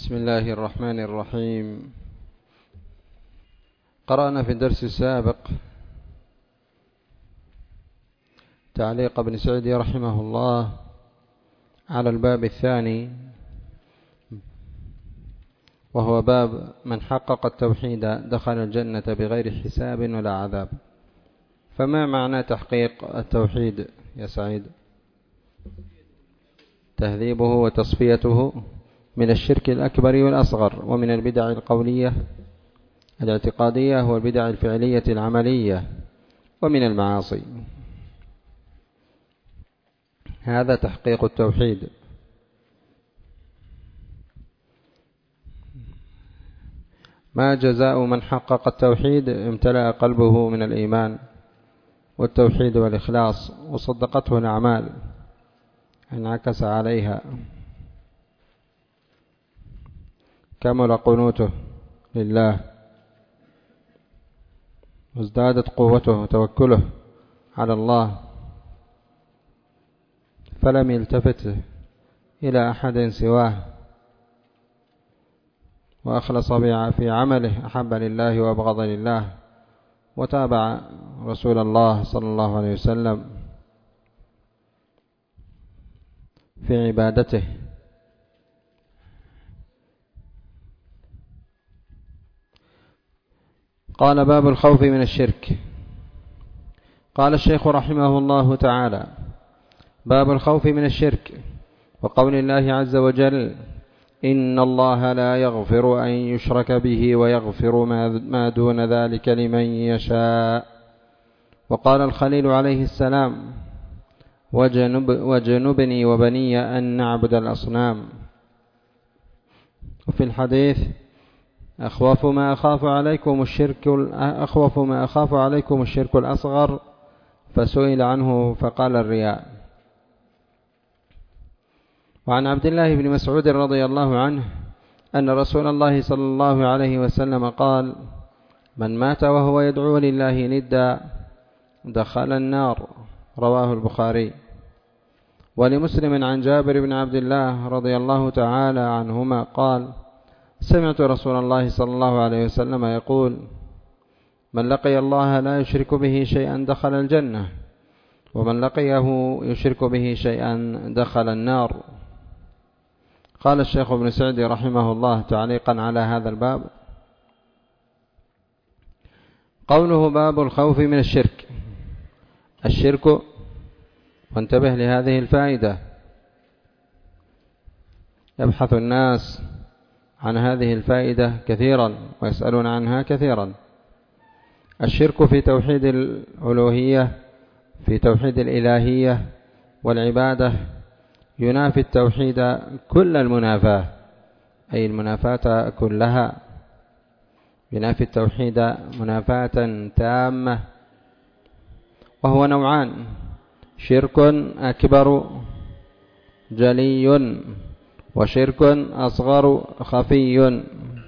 بسم الله الرحمن الرحيم. قرأنا في الدرس السابق تعليق ابن سعدي رحمه الله على الباب الثاني، وهو باب من حقق التوحيد دخل الجنة بغير حساب ولا عذاب. فما معنى تحقيق التوحيد يا سعيد؟ تهذيبه وتصفيته من الشرك الأكبر والأصغر، ومن البدع القولية الاعتقادية والبدع الفعلية العملية، ومن المعاصي. هذا تحقيق التوحيد. ما جزاء من حقق التوحيد؟ امتلأ قلبه من الإيمان والتوحيد والإخلاص، وصدقته الأعمال، انعكس عليها، كمل قنوته لله، وازدادت قوته وتوكله على الله، فلم يلتفت إلى أحد سواه، وأخلص في عمله، أحب لله وأبغض لله، وتابع رسول الله صلى الله عليه وسلم في عبادته. قال: باب الخوف من الشرك. قال الشيخ رحمه الله تعالى: باب الخوف من الشرك، وقول الله عز وجل: إن الله لا يغفر أن يشرك به ويغفر ما دون ذلك لمن يشاء. وقال الخليل عليه السلام: وجنبني وبني أن نعبد الأصنام. وفي الحديث: أخوف ما أخاف عليكم الشرك الأصغر، فسئل عنه فقال: الرياء. وعن عبد الله بن مسعود رضي الله عنه أن رسول الله صلى الله عليه وسلم قال: من مات وهو يدعو لله ندا دخل النار. رواه البخاري. ولمسلم عن جابر بن عبد الله رضي الله تعالى عنهما قال: سمعت رسول الله صلى الله عليه وسلم يقول: من لقي الله لا يشرك به شيئا دخل الجنة، ومن لقيه يشرك به شيئا دخل النار. قال الشيخ ابن سعدي رحمه الله تعليقا على هذا الباب: قوله باب الخوف من الشرك. الشرك، وانتبه لهذه الفائدة، يبحث الناس عن هذه الفائدة كثيرا ويسألون عنها كثيرا. الشرك في توحيد الألوهية، في توحيد الإلهية والعبادة، ينافي التوحيد كل المنافاة، أي المنافاة كلها، ينافي التوحيد منافاة تامة. وهو نوعان: شرك أكبر جلي، وشرك أصغر خفي.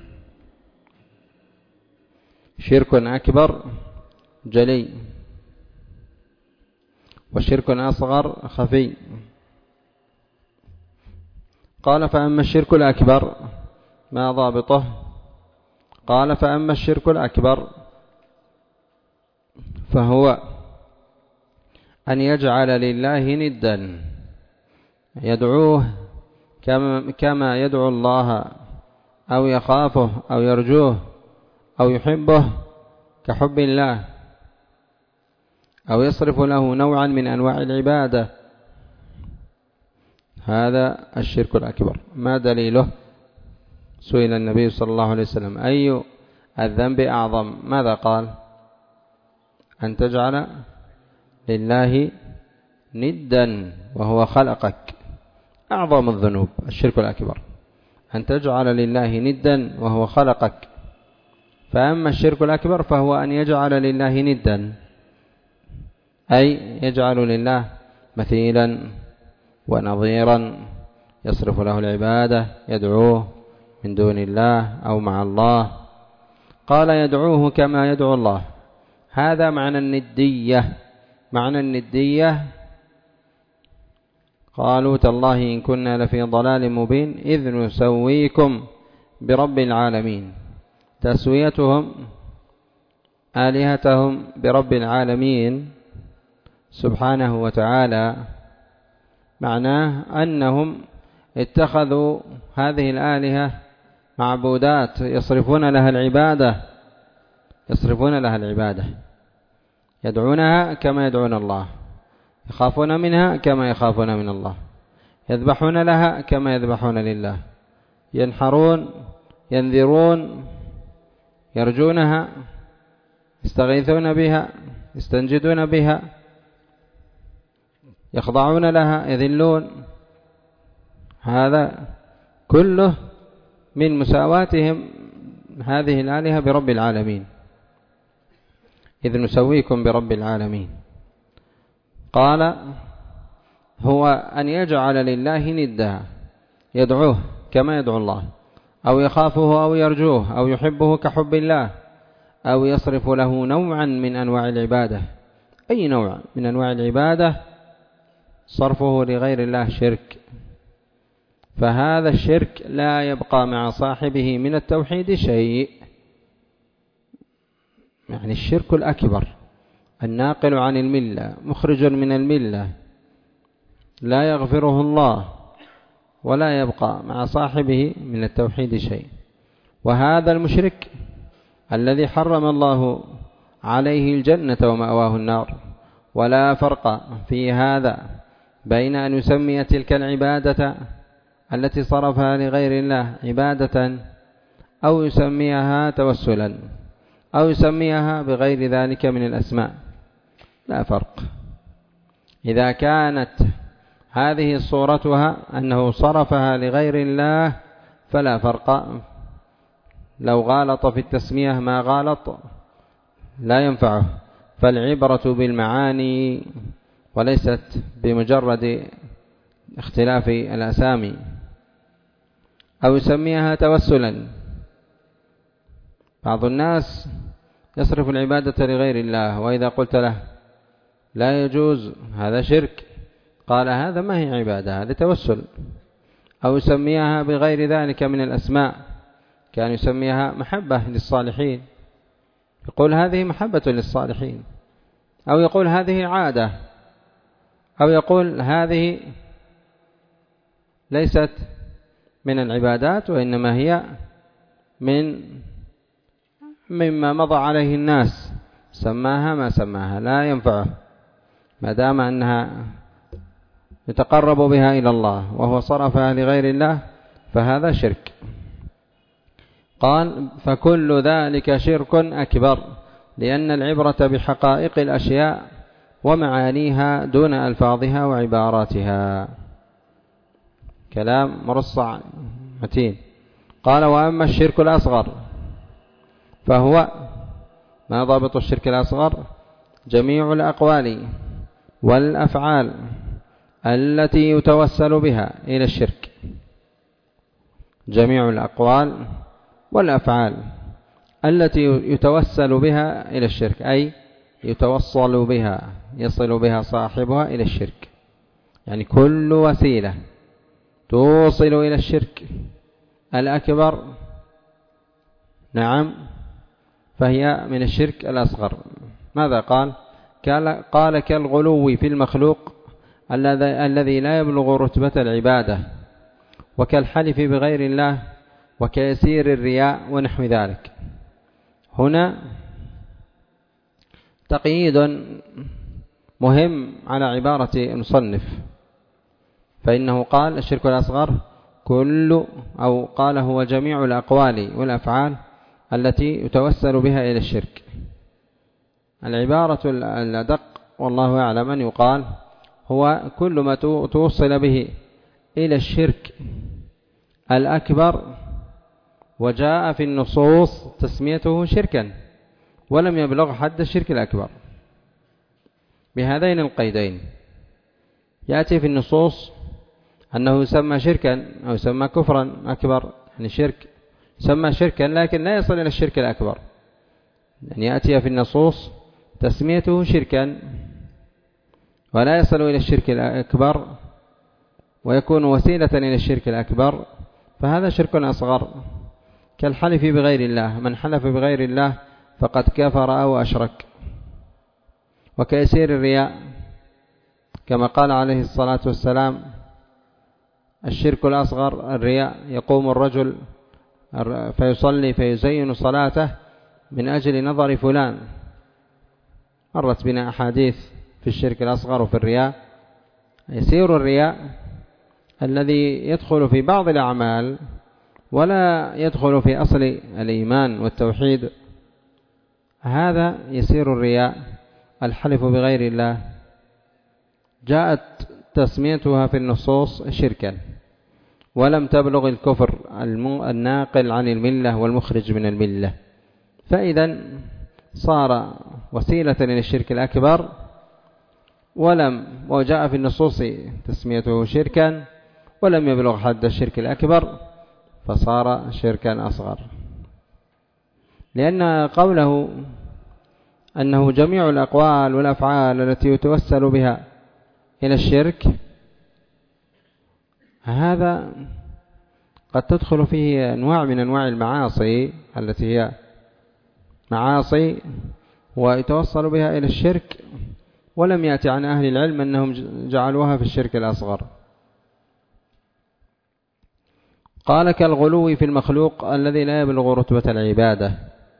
شرك أكبر جلي، وشرك أصغر خفي. قال: فأما الشرك الأكبر ما ضابطه؟ قال: فأما الشرك الأكبر فهو أن يجعل لله ندا، يدعوه كما يدعو الله، أو يخافه أو يرجوه أو يحبه كحب الله، أو يصرف له نوعا من أنواع العبادة. هذا الشرك الأكبر. ما دليله؟ سئل النبي صلى الله عليه وسلم: أي الذنب أعظم؟ ماذا قال؟ أن تجعل لله ندا وهو خلقك. أعظم الذنوب الشرك الأكبر، أن تجعل لله ندا وهو خلقك. فأما الشرك الأكبر فهو أن يجعل لله ندا، أي يجعل لله مثيلا ونظيرا يصرف له العبادة، يدعوه من دون الله أو مع الله. قال: يدعوه كما يدعو الله. هذا معنى الندية. معنى الندية: قالوا: تالله إن كنا لفي ضلال مبين إذ نسويكم برب العالمين، تسويتهم آلهتهم برب العالمين سبحانه وتعالى معناه أنهم اتخذوا هذه الآلهة معبودات يصرفون لها العبادة، يدعونها كما يدعون الله، يخافون منها كما يخافون من الله، يذبحون لها كما يذبحون لله، ينحرون، ينذرون، يرجونها، يستغيثون بها، يستنجدون بها، يخضعون لها، يذلون. هذا كله من مساواتهم هذه الآلهة برب العالمين، إذ نسويكم برب العالمين. قال هو أن يجعل لله ندها، يدعوه كما يدعو الله، أو يخافه أو يرجوه أو يحبه كحب الله، أو يصرف له نوعا من أنواع العبادة، أي نوع من أنواع العبادة صرفه لغير الله شرك، فهذا الشرك لا يبقى مع صاحبه من التوحيد شيء. يعني الشرك الأكبر الناقل عن الملة، مخرج من الملة، لا يغفره الله ولا يبقى مع صاحبه من التوحيد شيء. وهذا المشرك الذي حرم الله عليه الجنة ومأواه النار، ولا فرق في هذا بين أن يسمي تلك العبادة التي صرفها لغير الله عبادة، أو يسميها توسلا، أو يسميها بغير ذلك من الأسماء، لا فرق. إذا كانت هذه صورتها أنه صرفها لغير الله فلا فرق، لو غالط في التسمية ما غالط لا ينفعه، فالعبرة بالمعاني وليست بمجرد اختلاف الأسامي. أو يسميها توسلا، بعض الناس يصرف العبادة لغير الله، وإذا قلت له لا يجوز هذا شرك، قال هذا ما هي عبادة، هذا توسل. أو يسميها بغير ذلك من الأسماء، كان يسميها محبة للصالحين، يقول هذه محبة للصالحين، أو يقول هذه عادة، أو يقول هذه ليست من العبادات وإنما هي مما مضى عليه الناس، سماها ما سماها، لا ينفعه ما دام أنها يتقرب بها إلى الله وهو صرفها لغير الله، فهذا شرك. قال فكل ذلك شرك أكبر، لأن العبرة بحقائق الأشياء ومعانيها دون ألفاظها وعباراتها. كلام مرصع متين. قال وأما الشرك الأصغر فهو، ما ضابط الشرك الأصغر؟ جميع الأقوال والأفعال التي يتوسل بها إلى الشرك، جميع الأقوال والأفعال التي يتوسل بها إلى الشرك، أي يتوصل بها، يصل بها صاحبها إلى الشرك، يعني كل وسيلة توصل إلى الشرك الأكبر، نعم، فهي من الشرك الأصغر. ماذا قال؟ قال كالغلو في المخلوق الذي لا يبلغ رتبة العبادة، وكالحلف بغير الله، وكيسير الرياء ونحو ذلك. هنا تقييد مهم على عبارة المصنف، فإنه قال الشرك الأصغر كل، أو قال هو جميع الأقوال والأفعال التي يتوسل بها إلى الشرك. العبارة الأدق والله أعلم أن يقال هو كل ما توصل به إلى الشرك الأكبر وجاء في النصوص تسميته شركا ولم يبلغ حد الشرك الأكبر، بهذين القيدين. يأتي في النصوص أنه يسمى شركا أو يسمى كفرا أكبر، يعني شرك يسمى شركا لكن لا يصل إلى الشرك الأكبر، يعني يأتي في النصوص تسميته شركا ولا يصل إلى الشرك الأكبر ويكون وسيلة إلى الشرك الأكبر، فهذا شرك أصغر. كالحلف بغير الله، من حلف بغير الله فقد كفر أو أشرك. وكيسير الرياء كما قال عليه الصلاة والسلام: الشرك الأصغر الرياء، يقوم الرجل فيصلي فيزين صلاته من أجل نظر فلان. مرت بنا أحاديث في الشرك الأصغر وفي الرياء. يسير الرياء الذي يدخل في بعض الأعمال ولا يدخل في أصل الإيمان والتوحيد، هذا يسير الرياء. الحلف بغير الله جاءت تسميتها في النصوص شركا، ولم تبلغ الكفر الناقل عن الملة والمخرج من الملة، فإذا صار وسيلة للشرك الأكبر، وجاء في النصوص تسميته شركا ولم يبلغ حد الشرك الأكبر، فصار شركا أصغر. لأن قوله أنه جميع الأقوال والأفعال التي يتوسل بها إلى الشرك، هذا قد تدخل فيه أنواع من أنواع المعاصي التي هي معاصي ويتوصل بها إلى الشرك، ولم يأتي عن أهل العلم أنهم جعلوها في الشرك الأصغر. قال: كالغلو في المخلوق الذي لا يبلغ رتبة العبادة.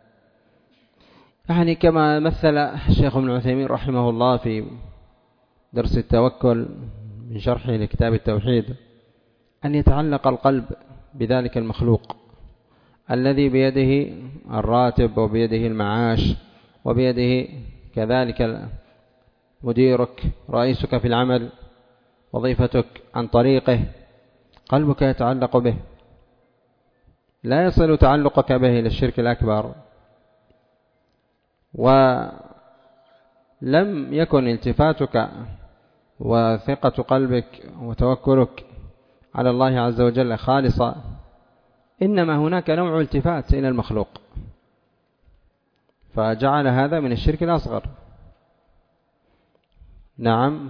يعني كما مثل الشيخ ابن عثيمين رحمه الله في درس التوكل من شرحه لكتاب التوحيد، أن يتعلق القلب بذلك المخلوق الذي بيده الراتب وبيده المعاش وبيده كذلك مديرك رئيسك في العمل وظيفتك عن طريقه، قلبك يتعلق به، لا يصل تعلقك به إلى الشرك الأكبر. ولم يكن التفاتك وثقة قلبك وتوكلك على الله عز وجل خالصة، إنما هناك نوع التفات إلى المخلوق، فجعل هذا من الشرك الأصغر. نعم.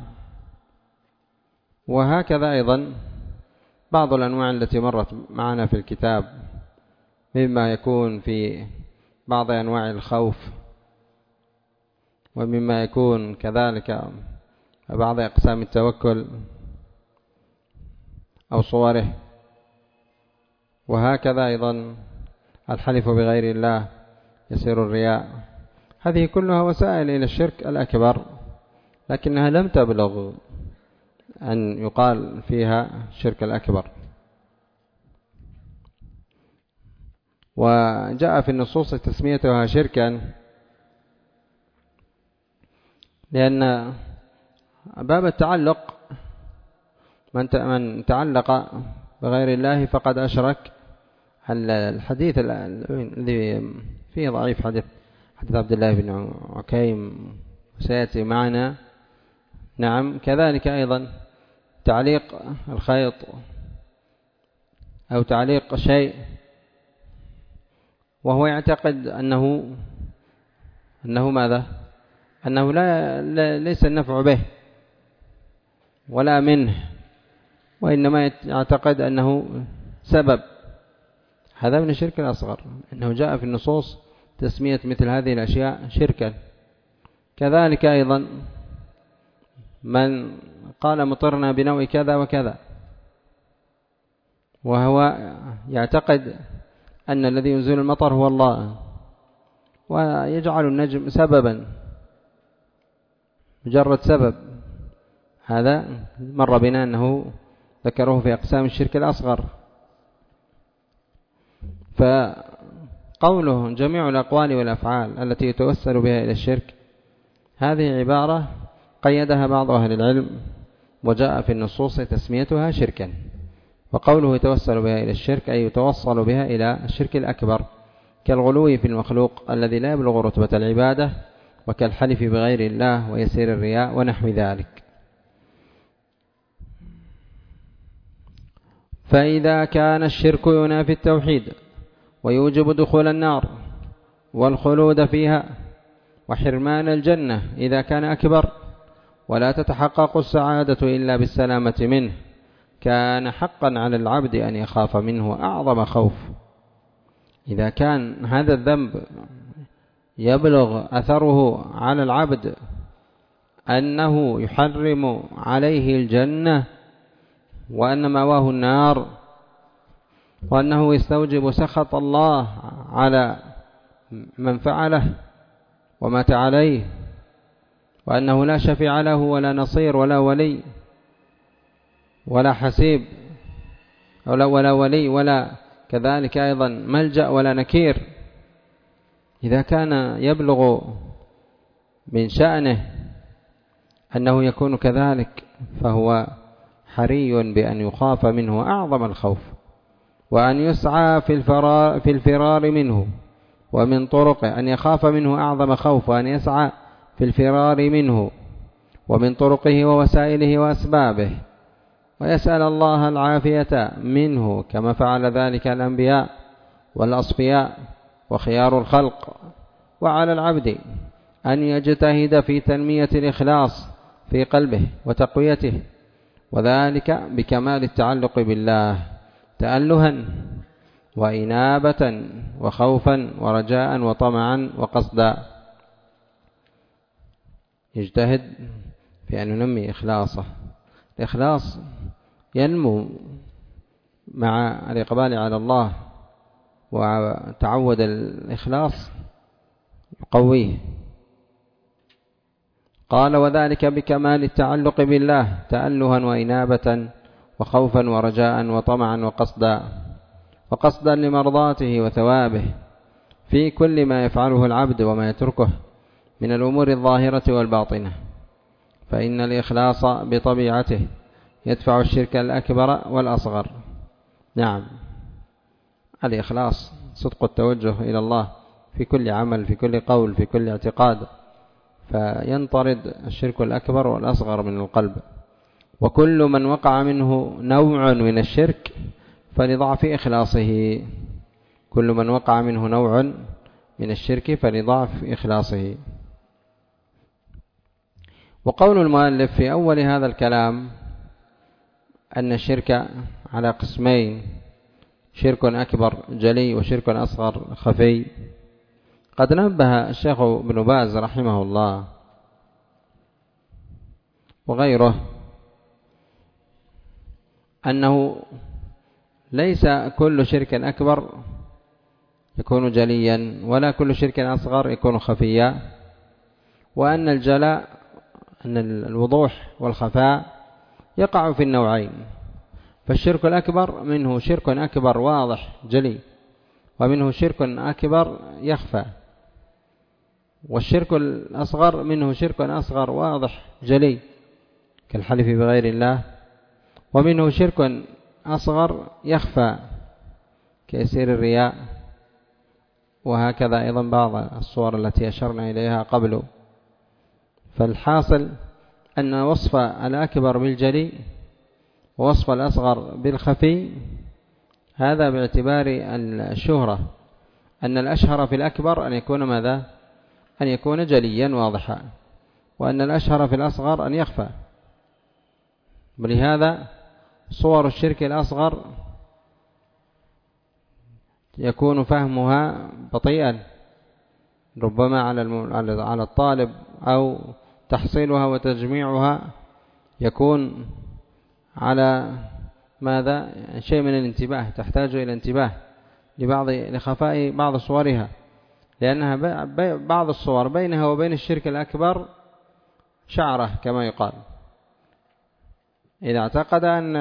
وهكذا أيضا بعض الأنواع التي مرت معنا في الكتاب مما يكون في بعض أنواع الخوف، ومما يكون كذلك بعض أقسام التوكل أو صوره، وهكذا أيضا الحلف بغير الله، يسير الرياء. هذه كلها وسائل إلى الشرك الأكبر، لكنها لم تبلغ أن يقال فيها شرك الأكبر. وجاء في النصوص تسميتها شركا، لأن باب التعلق من تعلق بغير الله فقد أشرك. الحديث الذي فيه ضعيف حديث عبد الله بن عكيم سيأتي معنا. نعم. كذلك أيضا تعليق الخيط أو تعليق شيء وهو يعتقد أنه ماذا؟ أنه ليس النفع به ولا منه، وإنما يعتقد أنه سبب. هذا من الشرك الأصغر، أنه جاء في النصوص تسمية مثل هذه الأشياء شركا. كذلك أيضا من قال مطرنا بنوع كذا وكذا، وهو يعتقد أن الذي ينزل المطر هو الله، ويجعل النجم سببا، مجرد سبب. هذا مر بنا أنه ذكروه في أقسام الشرك الأصغر. فقوله جميع الأقوال والأفعال التي يتوسل بها إلى الشرك، هذه عبارة قيدها بعض أهل العلم وجاء في النصوص تسميتها شركا. وقوله يتوسل بها إلى الشرك أي يتوصل بها إلى الشرك الأكبر، كالغلو في المخلوق الذي لا يبلغ رتبة العبادة، وكالحلف بغير الله ويسير الرياء ونحو ذلك. فإذا كان الشرك ينافي التوحيد ويوجب دخول النار والخلود فيها وحرمان الجنة إذا كان أكبر، ولا تتحقق السعادة إلا بالسلامة منه، كان حقا على العبد أن يخاف منه أعظم خوف. إذا كان هذا الذنب يبلغ أثره على العبد أنه يحرم عليه الجنة وأن مأواه النار وأنه يستوجب سخط الله على من فعله ومات عليه وأنه لا شفيع له ولا نصير ولا ولي ولا حسيب ولا ولي ولا كذلك أيضا ملجأ ولا نكير، إذا كان يبلغ من شأنه أنه يكون كذلك فهو حري بأن يخاف منه أعظم الخوف وأن يسعى في الفرار منه، ومن طرقه أن يخاف منه أعظم خوف وأن يسعى في الفرار منه، ومن طرقه ووسائله وأسبابه، ويسأل الله العافية منه كما فعل ذلك الأنبياء والأصفياء وخيار الخلق. وعلى العبد أن يجتهد في تنمية الإخلاص في قلبه وتقويته، وذلك بكمال التعلق بالله تألها وإنابة وخوفا ورجاء وطمعا وقصدا. يجتهد في أن ينمي إخلاصه. الإخلاص ينمو مع الإقبال على الله، وتعود الإخلاص يقويه. قال وذلك بكمال التعلق بالله تألها وإنابة وخوفا ورجاء وطمعا وقصدا لمرضاته وثوابه في كل ما يفعله العبد وما يتركه من الأمور الظاهرة والباطنة، فإن الإخلاص بطبيعته يدفع الشرك الأكبر والأصغر. نعم، الإخلاص صدق التوجه إلى الله في كل عمل، في كل قول، في كل اعتقاد، فينطرد الشرك الأكبر والأصغر من القلب. وكل من وقع منه نوع من الشرك فلضعف إخلاصه، كل من وقع منه نوع من الشرك فلضعف إخلاصه. وقول المؤلف في أول هذا الكلام أن الشرك على قسمين، شرك أكبر جلي وشرك أصغر خفي، قد نبه الشيخ ابن باز رحمه الله وغيره أنه ليس كل شرك أكبر يكون جليا ولا كل شرك أصغر يكون خفيا، وأن الجلاء أن الوضوح والخفاء يقع في النوعين. فالشرك الأكبر منه شرك أكبر واضح جلي، ومنه شرك أكبر يخفى، والشرك الأصغر منه شرك أصغر واضح جلي كالحلف بغير الله، ومنه شرك أصغر يخفى كيسير الرياء، وهكذا أيضا بعض الصور التي أشرنا إليها قبل. فالحاصل أن وصف الأكبر بالجلي ووصف الأصغر بالخفي هذا باعتبار الشهرة، أن الأشهر في الأكبر أن يكون ماذا؟ أن يكون جليا واضحا، وأن الأشهر في الأصغر أن يخفى. ولهذا صور الشرك الأصغر يكون فهمها بطيئا ربما على الطالب، أو تحصيلها وتجميعها يكون على ماذا؟ شيء من الانتباه، تحتاج إلى انتباه لخفاء بعض صورها، لأنها بعض الصور بينها وبين الشرك الأكبر شعرة كما يقال. إذا اعتقد أن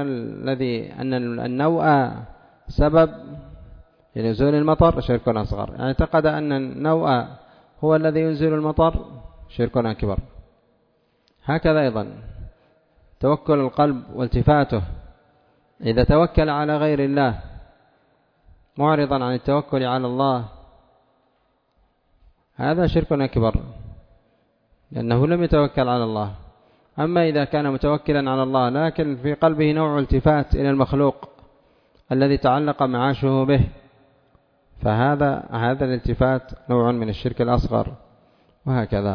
النوء سبب لنزول المطر شرك أصغر، اعتقد أن النوء هو الذي ينزل المطر شرك أكبر. هكذا أيضا توكل القلب والتفاته، إذا توكل على غير الله معرضا عن التوكل على الله هذا شرك أكبر، لأنه لم يتوكل على الله. أما إذا كان متوكلا على الله لكن في قلبه نوع التفات إلى المخلوق الذي تعلق معاشه به، فهذا الالتفات نوع من الشرك الأصغر، وهكذا.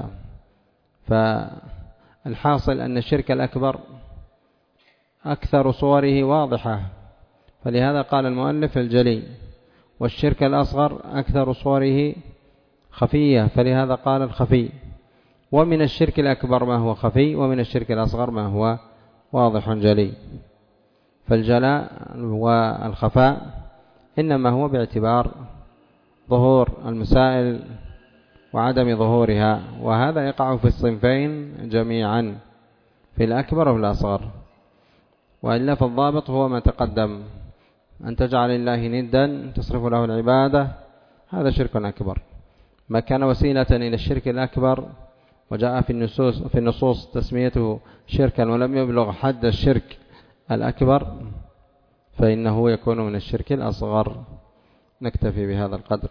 فالحاصل أن الشرك الأكبر أكثر صوره واضحة، فلهذا قال المؤلف الجلي، والشرك الأصغر أكثر صوره خفية، فلهذا قال الخفي. ومن الشرك الأكبر ما هو خفي، ومن الشرك الأصغر ما هو واضح جلي. فالجلاء والخفاء إنما هو باعتبار ظهور المسائل وعدم ظهورها، وهذا يقع في الصنفين جميعا، في الأكبر وفي الأصغر. وإلا فالضابط هو ما تقدم، أن تجعل الله ندا تصرف له العبادة، هذا شرك أكبر. ما كان وسيلة إلى الشرك الأكبر وجاء في النصوص تسميته شركا ولم يبلغ حد الشرك الأكبر فإنه يكون من الشرك الأصغر. نكتفي بهذا القدر.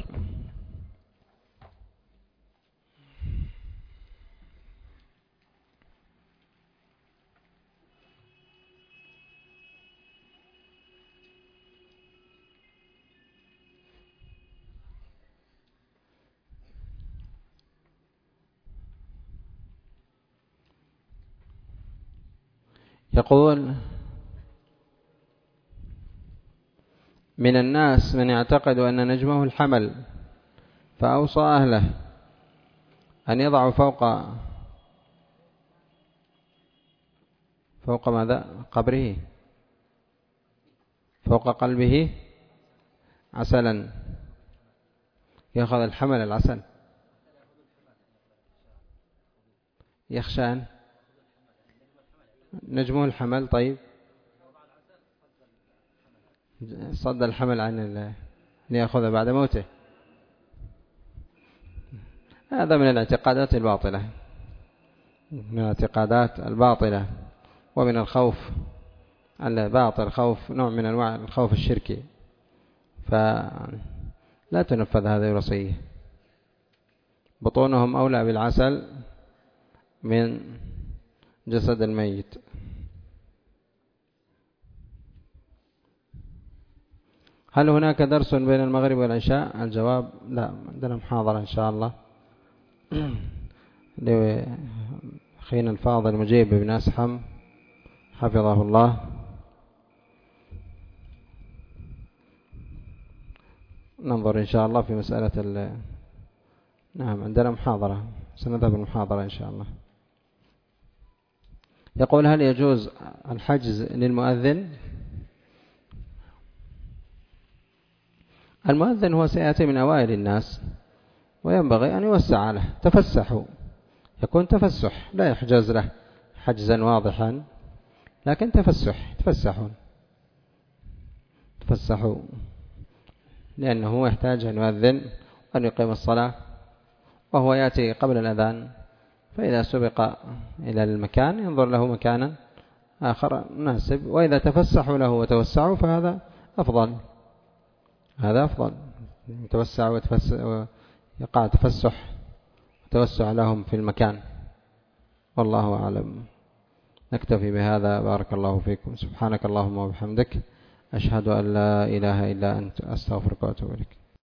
يقول: من الناس من يعتقد أن نجمه الحمل، فأوصى أهله أن يضعوا فوق ماذا؟ قبره، فوق قلبه عسلا، يأخذ الحمل العسل، يخشان نجمه الحمل. طيب صد الحمل عن ليأخذ بعد موته. هذا من الاعتقادات الباطلة، من الاعتقادات الباطلة، ومن الخوف الباطل، خوف نوع من أنواع الخوف الشركي، فلا تنفذ هذه الوصية. بطونهم أولى بالعسل من جسد الميت. هل هناك درس بين المغرب والعشاء؟ الجواب لا، عندنا محاضرة إن شاء الله لأخينا الفاضل مجيب بن أسحم حفظه الله. ننظر إن شاء الله في مسألة نعم عندنا محاضرة، سنذهب المحاضرة إن شاء الله. يقول: هل يجوز الحجز للمؤذن؟ المؤذن هو سيأتي من أوائل الناس، وينبغي أن يوسع له، تفسحوا، يكون تفسح، لا يحجز له حجزا واضحا، لكن تفسحوا، لأنه يحتاج أن يؤذن وأن يقيم الصلاة، وهو يأتي قبل الأذان، فإذا سبق إلى المكان ينظر له مكانا آخر مناسب، وإذا تفسحوا له وتوسعوا فهذا أفضل، يتوسع ويقع تفسح وتوسع لهم في المكان، والله أعلم. نكتفي بهذا. بارك الله فيكم. سبحانك اللهم وبحمدك، أشهد أن لا إله إلا أنت، أستغفرك وأتوب إليك.